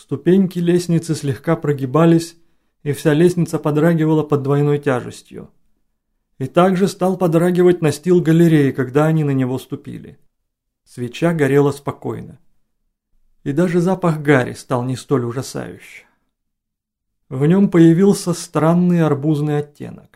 Ступеньки лестницы слегка прогибались, и вся лестница подрагивала под двойной тяжестью. И также стал подрагивать настил галереи, когда они на него ступили. Свеча горела спокойно. И даже запах гари стал не столь ужасающим. В нем появился странный арбузный оттенок.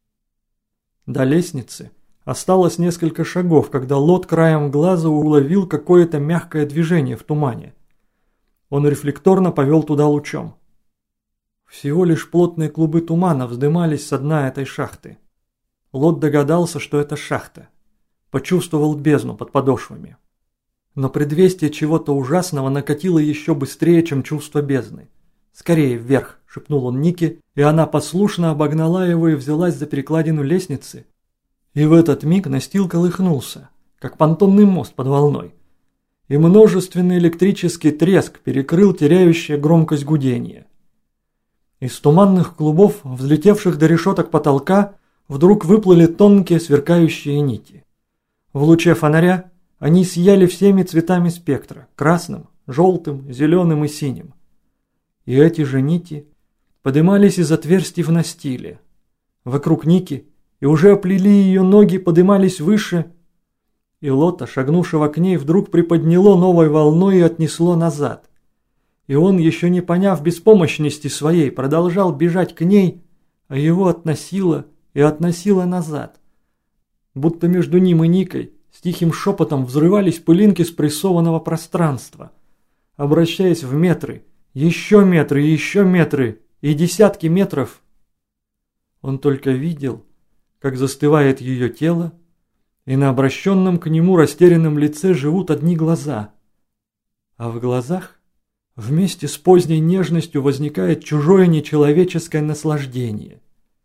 До лестницы осталось несколько шагов, когда Лот краем глаза уловил какое-то мягкое движение в тумане. Он рефлекторно повел туда лучом. Всего лишь плотные клубы тумана вздымались со дна этой шахты. Лот догадался, что это шахта. Почувствовал бездну под подошвами. Но предвестие чего-то ужасного накатило еще быстрее, чем чувство бездны. «Скорее вверх!» – шепнул он Нике, и она послушно обогнала его и взялась за перекладину лестницы. И в этот миг настил колыхнулся, как понтонный мост под волной. И множественный электрический треск перекрыл теряющее громкость гудение. Из туманных клубов, взлетевших до решеток потолка, вдруг выплыли тонкие сверкающие нити. В луче фонаря они сияли всеми цветами спектра – красным, желтым, зеленым и синим. И эти же нити подымались из отверстий в настиле. Вокруг Ники и уже оплели ее ноги, подымались выше, и Лота, шагнувшего к ней, вдруг приподняло новой волной и отнесло назад. И он, еще не поняв беспомощности своей, продолжал бежать к ней, а его относило и относило назад. Будто между ним и Никой с тихим шепотом взрывались пылинки спрессованного пространства, обращаясь в метры, еще метры и еще метры, и десятки метров. Он только видел, как застывает ее тело, и на обращенном к нему растерянном лице живут одни глаза. А в глазах вместе с поздней нежностью возникает чужое нечеловеческое наслаждение.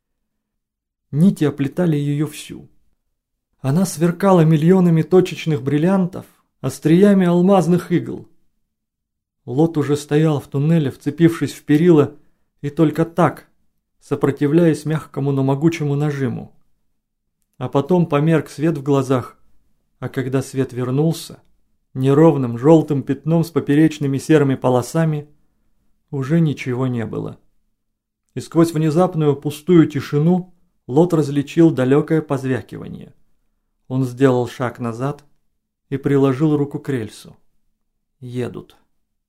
Нити оплетали ее всю. Она сверкала миллионами точечных бриллиантов, остриями алмазных игл. Лот уже стоял в туннеле, вцепившись в перила, и только так, сопротивляясь мягкому, но могучему нажиму. А потом померк свет в глазах, а когда свет вернулся, неровным желтым пятном с поперечными серыми полосами, уже ничего не было. И сквозь внезапную пустую тишину Лот различил далекое позвякивание. Он сделал шаг назад и приложил руку к рельсу. Едут.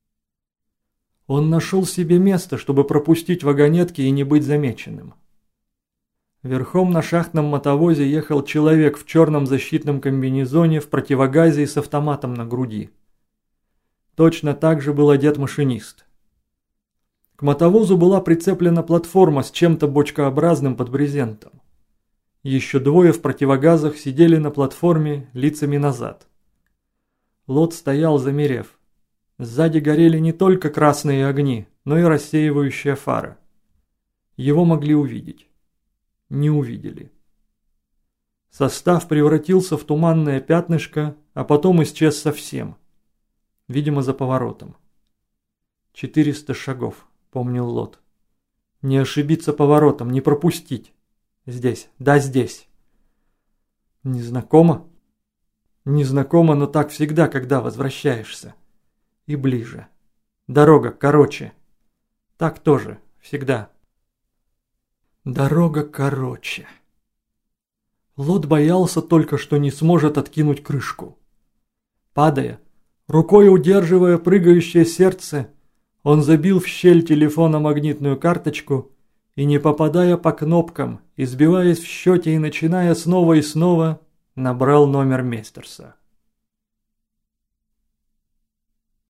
Он нашел себе место, чтобы пропустить вагонетки и не быть замеченным. Верхом на шахтном мотовозе ехал человек в черном защитном комбинезоне в противогазе и с автоматом на груди. Точно так же был одет машинист. К мотовозу была прицеплена платформа с чем-то бочкообразным под брезентом. Еще двое в противогазах сидели на платформе лицами назад. Лот стоял, замерев. Сзади горели не только красные огни, но и рассеивающая фара. Его могли увидеть. Не увидели. Состав превратился в туманное пятнышко, а потом исчез совсем. Видимо, за поворотом. 400 шагов, помнил Лот. Не ошибиться поворотом, не пропустить. Здесь, да здесь. Незнакомо? Незнакомо, но так всегда, когда возвращаешься. И ближе. Дорога короче. Так тоже, всегда. Дорога короче. Лот боялся только, что не сможет откинуть крышку. Падая, рукой удерживая прыгающее сердце, он забил в щель телефона магнитную карточку и, не попадая по кнопкам, избиваясь в счете и начиная снова и снова, набрал номер Местерса.